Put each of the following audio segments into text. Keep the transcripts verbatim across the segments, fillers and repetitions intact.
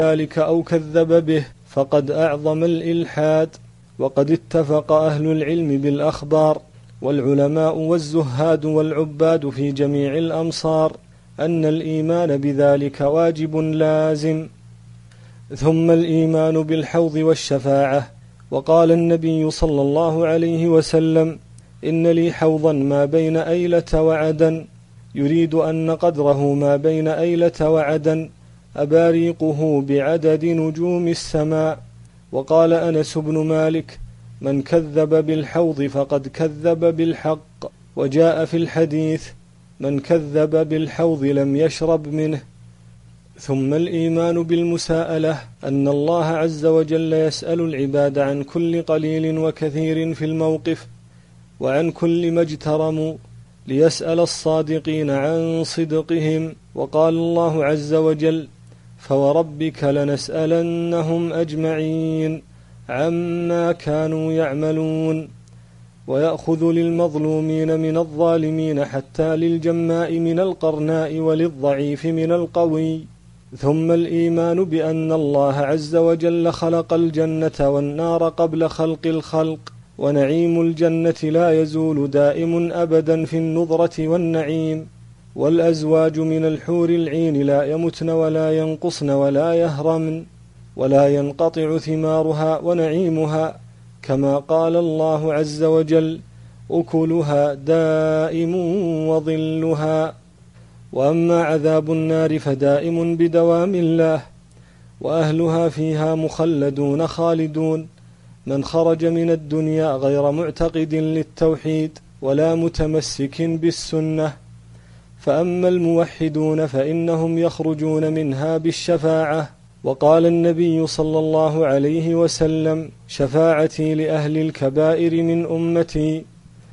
ذلك أو كذب به فقد أعظم الإلحاد. وقد اتفق أهل العلم بالأخبار والعلماء والزهاد والعباد في جميع الأمصار أن الإيمان بذلك واجب لازم. ثم الإيمان بالحوض والشفاعة. وقال النبي صلى الله عليه وسلم: إن لي حوضا ما بين أيلة وعدن، يريد أن قدره ما بين أيلة وعدن أباريقه بعدد نجوم السماء. وقال أنس بن مالك: من كذب بالحوض فقد كذب بالحق. وجاء في الحديث: من كذب بالحوض لم يشرب منه. ثم الإيمان بالمساءلة، أن الله عز وجل يسأل العباد عن كل قليل وكثير في الموقف وعن كل ما اجترموا، ليسأل الصادقين عن صدقهم. وقال الله عز وجل: فوربك لنسألنهم أجمعين عما كانوا يعملون. ويأخذ للمظلومين من الظالمين حتى للجماء من القرناء وللضعيف من القوي. ثم الإيمان بأن الله عز وجل خلق الجنة والنار قبل خلق الخلق، ونعيم الجنة لا يزول دائم أبدا في النظرة والنعيم، والأزواج من الحور العين لا يمتن ولا ينقصن ولا يهرمن ولا ينقطع ثمارها ونعيمها، كما قال الله عز وجل: أكلها دائم وظلها. وأما عذاب النار فدائم بدوام الله، وأهلها فيها مخلدون خالدون، من خرج من الدنيا غير معتقد للتوحيد ولا متمسك بالسنة. فأما الموحدون فإنهم يخرجون منها بالشفاعة. وقال النبي صلى الله عليه وسلم: شفاعتي لأهل الكبائر من أمتي.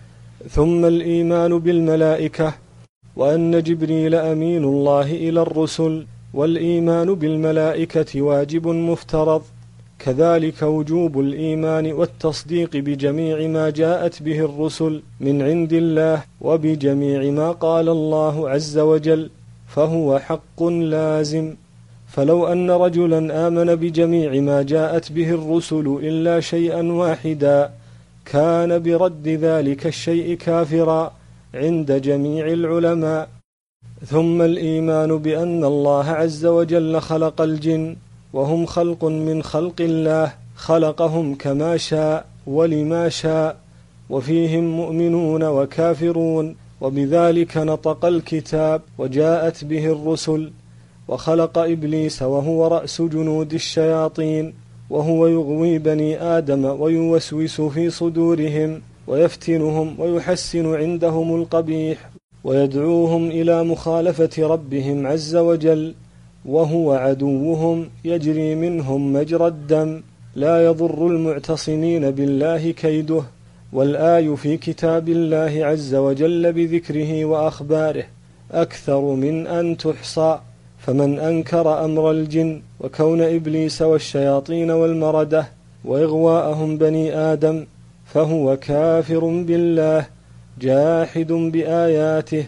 ثم الإيمان بالملائكة، وأن جبريل أمين الله إلى الرسل، والإيمان بالملائكة واجب مفترض، كذلك وجوب الإيمان والتصديق بجميع ما جاءت به الرسل من عند الله وبجميع ما قال الله عز وجل، فهو حق لازم. فلو أن رجلا آمن بجميع ما جاءت به الرسل إلا شيئا واحدا كان برد ذلك الشيء كافرا عند جميع العلماء. ثم الإيمان بأن الله عز وجل خلق الجن، وهم خلق من خلق الله، خلقهم كما شاء ولما شاء، وفيهم مؤمنون وكافرون، وبذلك نطق الكتاب وجاءت به الرسل. وخلق إبليس وهو رأس جنود الشياطين، وهو يغوي بني آدم ويوسوس في صدورهم ويفتنهم ويحسن عندهم القبيح ويدعوهم إلى مخالفة ربهم عز وجل، وهو عدوهم يجري منهم مجرى الدم، لا يضر المعتصمين بالله كيده. والآي في كتاب الله عز وجل بذكره وأخباره أكثر من أن تحصى. فمن أنكر أمر الجن وكون إبليس والشياطين والمردة وإغواءهم بني آدم فهو كافر بالله، جاحد بآياته،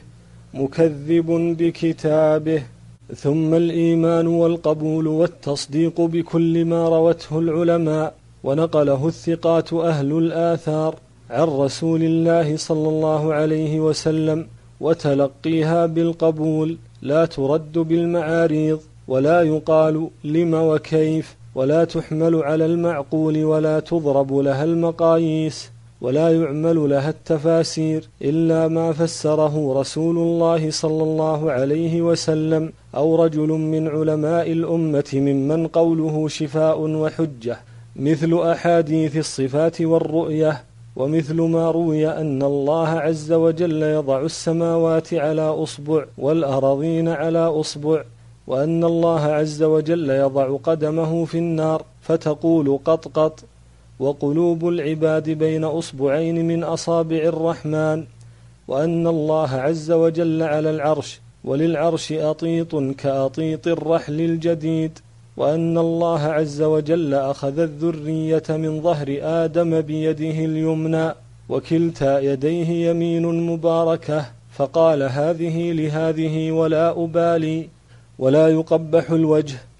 مكذب بكتابه. ثم الإيمان والقبول والتصديق بكل ما روته العلماء ونقله الثقات أهل الآثار عن رسول الله صلى الله عليه وسلم، وتلقيها بالقبول، لا ترد بالمعاريض، ولا يقال لم وكيف، ولا تحمل على المعقول، ولا تضرب لها المقاييس، ولا يعمل لها التفاسير إلا ما فسره رسول الله صلى الله عليه وسلم أو رجل من علماء الأمة ممن قوله شفاء وحجة، مثل أحاديث الصفات والرؤية، ومثل ما روي أن الله عز وجل يضع السماوات على أصبع والأراضين على أصبع، وأن الله عز وجل يضع قدمه في النار فتقول قط قط، وقلوب العباد بين أصبعين من أصابع الرحمن، وأن الله عز وجل على العرش، وللعرش أطيط كأطيط الرحل الجديد، وأن الله عز وجل أخذ الذرية من ظهر آدم بيده اليمنى، وكلتا يديه يمين مباركة، فقال هذه لهذه ولا أبالي، ولا يقبح الوجه،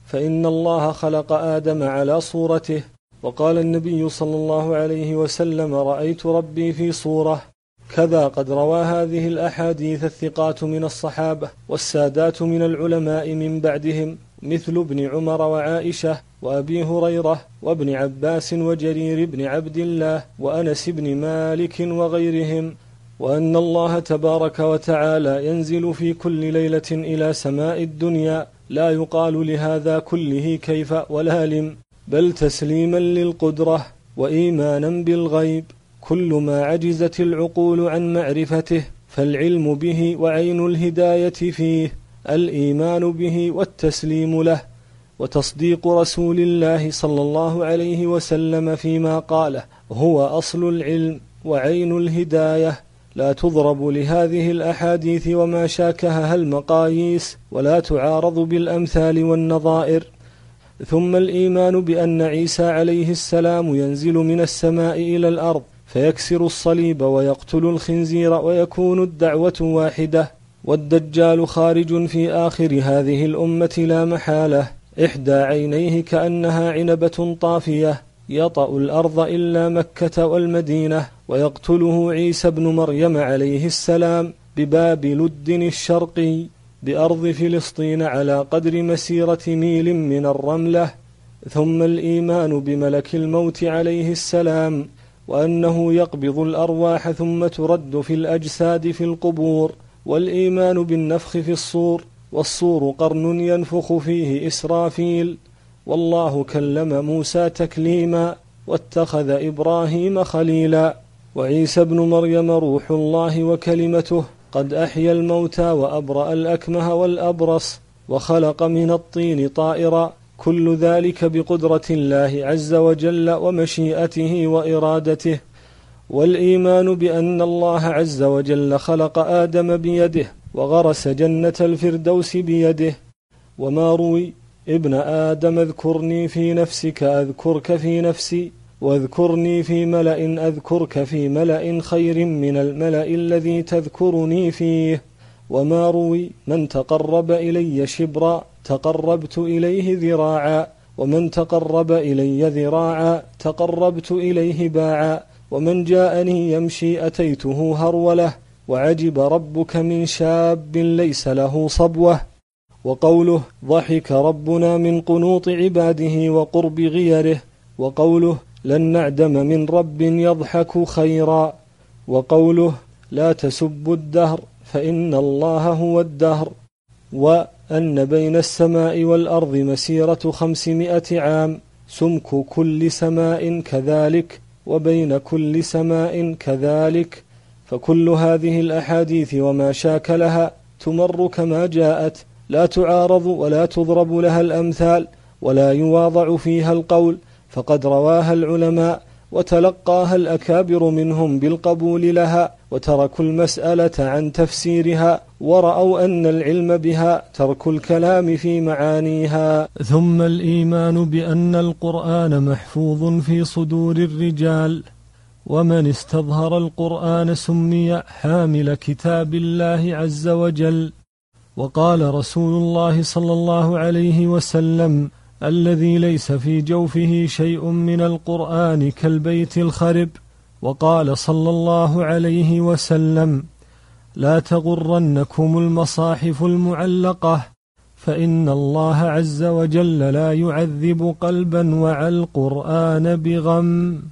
فإن الله خلق آدم على صورته. وقال النبي صلى الله عليه وسلم: رأيت ربي في صورة. كذا قد روى هذه الأحاديث الثقات من الصحابة والسادات من العلماء من بعدهم، مثل ابن عمر وعائشة وأبي هريرة وابن عباس وجرير بن عبد الله وأنس بن مالك وغيرهم، وأن الله تبارك وتعالى ينزل في كل ليلة إلى سماء الدنيا، لا يقال لهذا كله كيف ولا لم، بل تسليما للقدرة وإيمانا بالغيب، كل ما عجزت العقول عن معرفته، فالعلم به وعين الهداية فيه، الإيمان به والتسليم له، وتصديق رسول الله صلى الله عليه وسلم فيما قاله، هو أصل العلم وعين الهداية. لا تضرب لهذه الأحاديث وما شاكهها المقاييس، ولا تعارض بالأمثال والنظائر. ثم الإيمان بأن عيسى عليه السلام ينزل من السماء إلى الأرض فيكسر الصليب ويقتل الخنزير ويكون الدعوة واحدة، والدجال خارج في آخر هذه الأمة لا محالة، إحدى عينيه كأنها عنبة طافية، يطأ الأرض إلا مكة والمدينة، ويقتله عيسى بن مريم عليه السلام بباب لد الشرقي بأرض فلسطين على قدر مسيرة ميل من الرملة. ثم الإيمان بملك الموت عليه السلام، وأنه يقبض الأرواح ثم ترد في الأجساد في القبور، والإيمان بالنفخ في الصور، والصور قرن ينفخ فيه إسرافيل، والله كلم موسى تكليما واتخذ إبراهيم خليلا، وعيسى بن مريم روح الله وكلمته، قد أحيا الموتى وأبرأ الأكمه والأبرص وخلق من الطين طائرا، كل ذلك بقدرة الله عز وجل ومشيئته وإرادته. والإيمان بأن الله عز وجل خلق آدم بيده وغرس جنة الفردوس بيده. وما روي: ابن آدم اذكرني في نفسك أذكرك في نفسي، واذكرني في ملأ أذكرك في ملأ خير من الملأ الذي تذكرني فيه. وما روي: من تقرب إلي شبرا تقربت إليه ذراعا، ومن تقرب إلي ذراعا تقربت إليه باعا، ومن جاءني يمشي أتيته هرولة، وعجب ربك من شاب ليس له صبوة. وقوله: ضحك ربنا من قنوط عباده وقرب غيره. وقوله: لن نعدم من رب يضحك خيرا. وقوله: لا تسبوا الدهر فإن الله هو الدهر. وأن بين السماء والأرض مسيرة خمسمائة عام، سمك كل سماء كذلك، وبين كل سماء كذلك. فكل هذه الأحاديث وما شاكلها تمر كما جاءت، لا تعارض ولا تضرب لها الأمثال، ولا يواضع فيها القول، فقد رواها العلماء وتلقاها الأكابر منهم بالقبول لها، وتركوا المسألة عن تفسيرها، ورأوا أن العلم بها ترك الكلام في معانيها. ثم الإيمان بأن القرآن محفوظ في صدور الرجال، ومن استظهر القرآن سمي حامل كتاب الله عز وجل. وقال رسول الله صلى الله عليه وسلم: الذي ليس في جوفه شيء من القرآن كالبيت الخرب. وقال صلى الله عليه وسلم: لا تغرنكم المصاحف المعلقة، فإن الله عز وجل لا يعذب قلبا وعى القرآن بغم.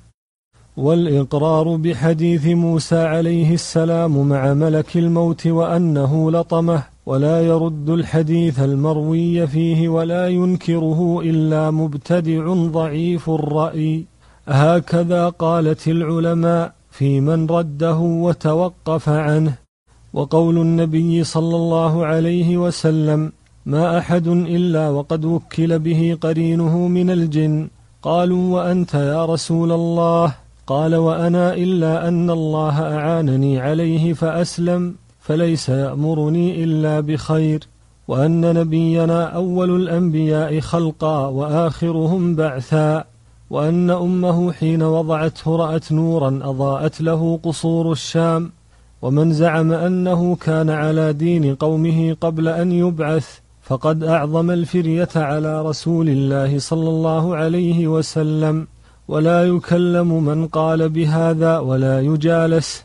والإقرار بحديث موسى عليه السلام مع ملك الموت وأنه لطمه، ولا يرد الحديث المروي فيه ولا ينكره إلا مبتدع ضعيف الرأي. هكذا قالت العلماء في من رده وتوقف عنه. وقول النبي صلى الله عليه وسلم: ما أحد إلا وقد وكل به قرينه من الجن. قالوا: وأنت يا رسول الله؟ قال: وأنا إلا أن الله أعانني عليه فأسلم، فليس يأمرني إلا بخير، وأن نبينا أول الأنبياء خلقا وآخرهم بعثا، وأن أمه حين وضعته رأت نورا أضاءت له قصور الشام. ومن زعم أنه كان على دين قومه قبل أن يبعث فقد أعظم الفرية على رسول الله صلى الله عليه وسلم، ولا يكلم من قال بهذا ولا يجالس.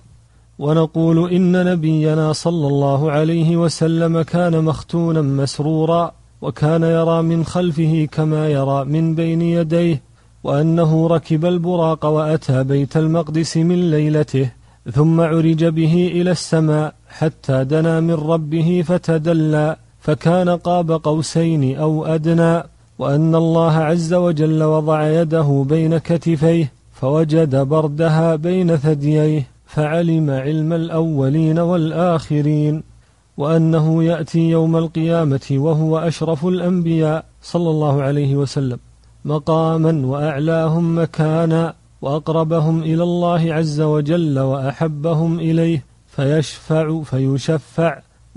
ونقول إن نبينا صلى الله عليه وسلم كان مختونا مسرورا، وكان يرى من خلفه كما يرى من بين يديه، وأنه ركب البراق وأتى بيت المقدس من ليلته، ثم عرج به إلى السماء حتى دنا من ربه فتدلى، فكان قاب قوسين أو أدنى، وأن الله عز وجل وضع يده بين كتفيه فوجد بردها بين ثدييه، فعلم علم الأولين والآخرين، وأنه يأتي يوم القيامة وهو أشرف الأنبياء صلى الله عليه وسلم مقاما وأعلاهم مكانا وأقربهم إلى الله عز وجل وأحبهم إليه، فيشفع فيشفع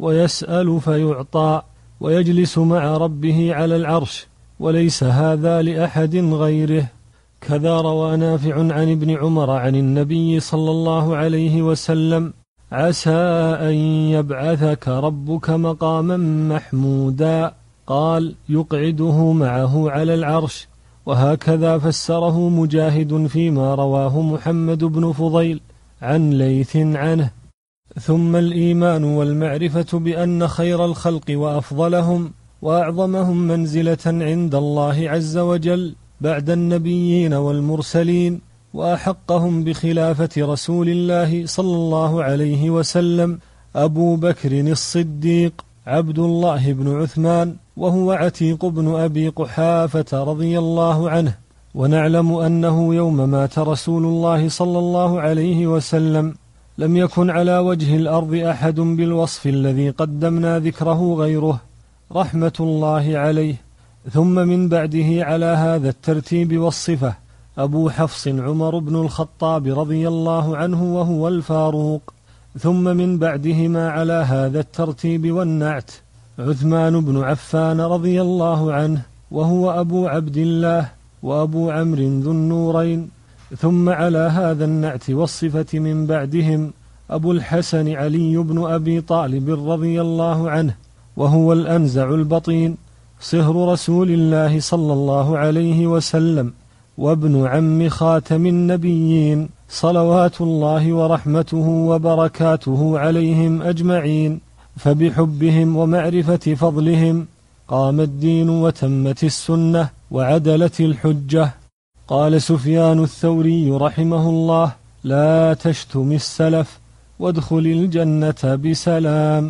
ويسأل فيعطى ويجلس مع ربه على العرش، وليس هذا لأحد غيره. كذا روى نافع عن ابن عمر عن النبي صلى الله عليه وسلم: عسى أن يبعثك ربك مقاما محمودا، قال: يقعده معه على العرش. وهكذا فسره مجاهد فيما رواه محمد بن فضيل عن ليث عنه. ثم الإيمان والمعرفة بأن خير الخلق وأفضلهم وأعظمهم منزلة عند الله عز وجل بعد النبيين والمرسلين وأحقهم بخلافة رسول الله صلى الله عليه وسلم أبو بكر الصديق عبد الله بن عثمان، وهو عتيق بن أبي قحافة رضي الله عنه. ونعلم أنه يوم مات رسول الله صلى الله عليه وسلم لم يكن على وجه الأرض أحد بالوصف الذي قدمنا ذكره غيره رحمة الله عليه. ثم من بعده على هذا الترتيب والصفة أبو حفص عمر بن الخطاب رضي الله عنه وهو الفاروق. ثم من بعدهما على هذا الترتيب والنعت عثمان بن عفان رضي الله عنه وهو أبو عبد الله وأبو عمرو ذو النورين. ثم على هذا النعت والصفة من بعدهم أبو الحسن علي بن أبي طالب رضي الله عنه وهو الأنزع البطين صهر رسول الله صلى الله عليه وسلم وابن عم خاتم النبيين صلوات الله ورحمته وبركاته عليهم أجمعين. فبحبهم ومعرفة فضلهم قام الدين وتمت السنة وعدلت الحجة. قال سفيان الثوري رحمه الله: لا تشتم السلف وادخل الجنة بسلام.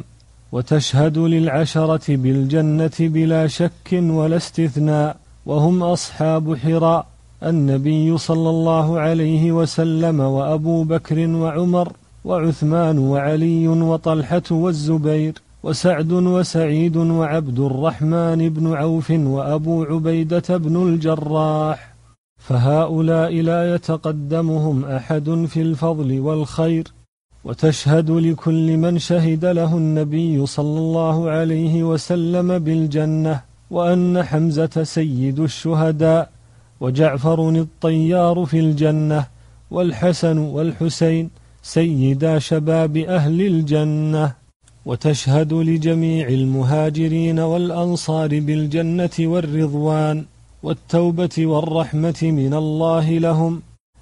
وتشهد للعشرة بالجنة بلا شك ولا استثناء، وهم أصحاب حراء النبي صلى الله عليه وسلم وأبو بكر وعمر وعثمان وعلي وطلحة والزبير وسعد وسعيد وعبد الرحمن بن عوف وأبو عبيدة بن الجراح، فهؤلاء لا يتقدمهم أحد في الفضل والخير. وتشهد لكل من شهد له النبي صلى الله عليه وسلم بالجنة وأن حمزة سيد الشهداء وجعفر الطيار في الجنة والحسن والحسين سيدا شباب أهل الجنة. وتشهد لجميع المهاجرين والأنصار بالجنة والرضوان والتوبة والرحمة من الله لهم.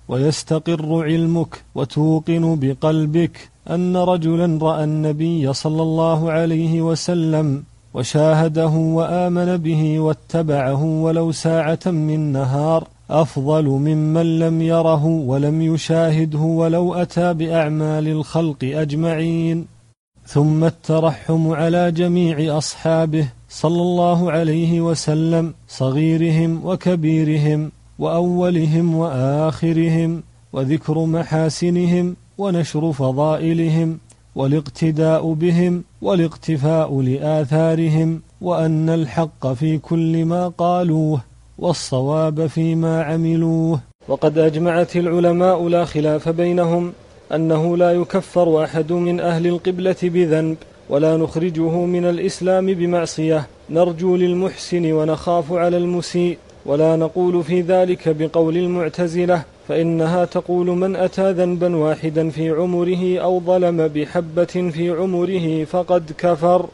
ويستقر علمك وتوقن بقلبك أن رجلا رأى النبي صلى الله عليه وسلم وشاهده وآمن به واتبعه ولو ساعة من نهار أفضل ممن لم يره ولم يشاهده ولو أتى بأعمال الخلق أجمعين. ثم الترحم على جميع أصحابه صلى الله عليه وسلم صغيرهم وكبيرهم وأولهم وآخرهم، وذكر محاسنهم ونشر فضائلهم والاقتداء بهم والاقتفاء لآثارهم، وأن الحق في كل ما قالوه والصواب فيما عملوه. وقد أجمعت العلماء لا خلاف بينهم أنه لا يكفر أحد من أهل القبلة بذنب ولا نخرجه من الإسلام بمعصية، نرجو للمحسن ونخاف على المسيء، ولا نقول في ذلك بقول المعتزلة، فإنها تقول من أتى ذنبا واحدا في عمره أو ظلم بحبة في عمره فقد كفر.